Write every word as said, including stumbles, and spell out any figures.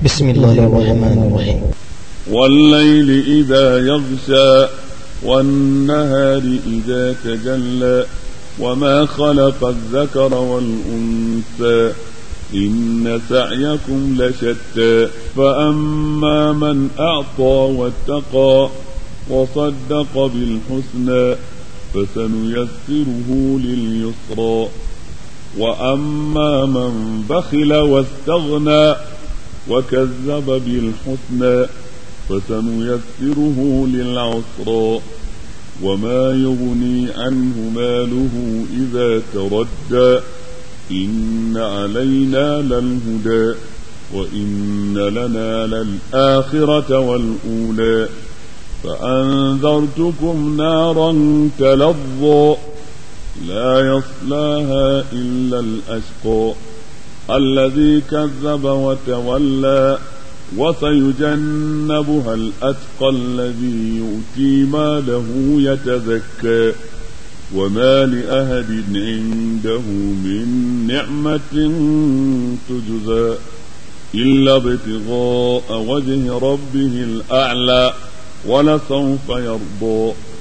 بسم الله الرحمن الرحيم. والليل إذا يغشى والنهار إذا تجلى وما خلق الذكر والأنثى إن سعيكم لشتى فأما من أعطى واتقى وصدق بالحسنى فسنيسره لليسرى وأما من بخل واستغنى وكذب بالحسنى فسنيسره للعسرى وما يغني عنه ماله إذا تردى إن علينا للهدى وإن لنا للآخرة والأولى فأنذرتكم نارا تلظى لا يصلاها إلا الأشقى الذي كذب وتولى وسيجنبها الأتقى الذي يؤتي ماله يتزكى وما لأحد عنده من نعمة تجزى إلا ابتغاء وجه ربه الأعلى ولسوف يرضى